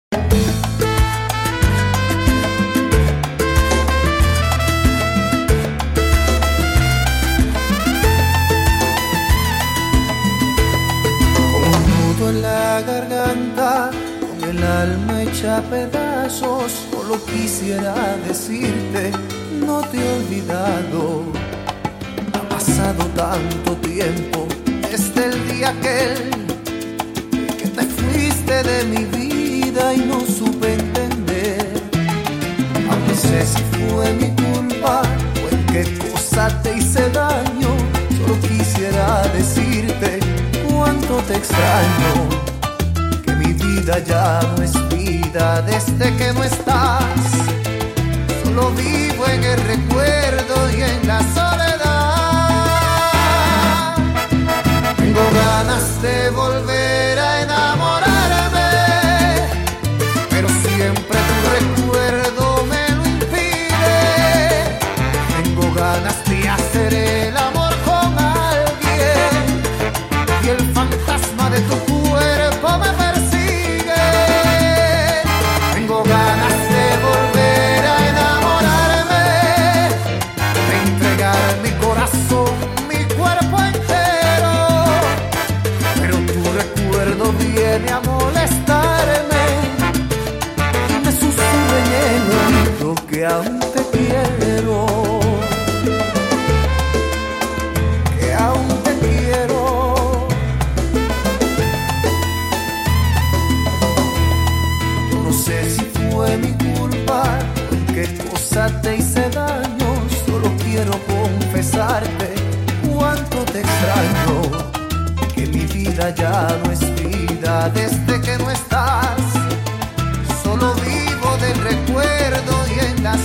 En la garganta, con el alma hecha pedazos, solo quisiera decirte, no te he olvidado. Ha pasado tanto tiempo desde el día aquel que te fuiste de mi vida y no supe entender. No sé si fue mi culpa o en qué cosa te hice daño, solo quisiera decirte cuánto te extraño, que mi vida ya no es vida desde que no estás. Solo vivo en el recuerdo y en la soledad. Tengo ganas de volver a enamorarme, pero siempre tu recuerdo me lo impide. Tengo ganas de hacer el amor con alguien y el fantasma de tu cuerpo me persigue. Tengo ganas de volver a enamorarme, de entregar mi corazón, mi cuerpo entero, pero tu recuerdo viene a molestarme y me susurra en el oído que aún te quiero, que aún te quiero. No sé si fue mi culpa o en qué cosa te hice daño, solo quiero confesarte cuánto te extraño, que mi vida ya no es vida desde que no estás. Solo vivo del recuerdo y en la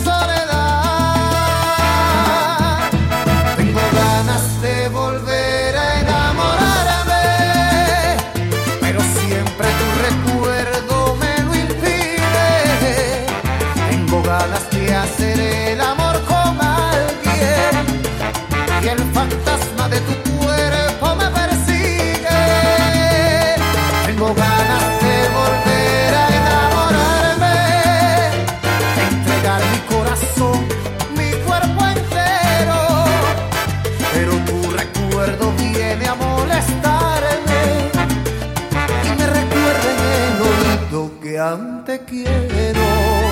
soledad. Tengo ganas de volver a enamorarme, pero siempre tu recuerdo me lo impide. Tengo ganas de hacer el amor con alguien y el fantasma de tu cuerpo me persigue. Tengo ganas de volver a enamorarme, de entregar mi corazón, mi cuerpo entero, pero tu recuerdo viene a molestarme y me recuerda en el oído que aún te quiero.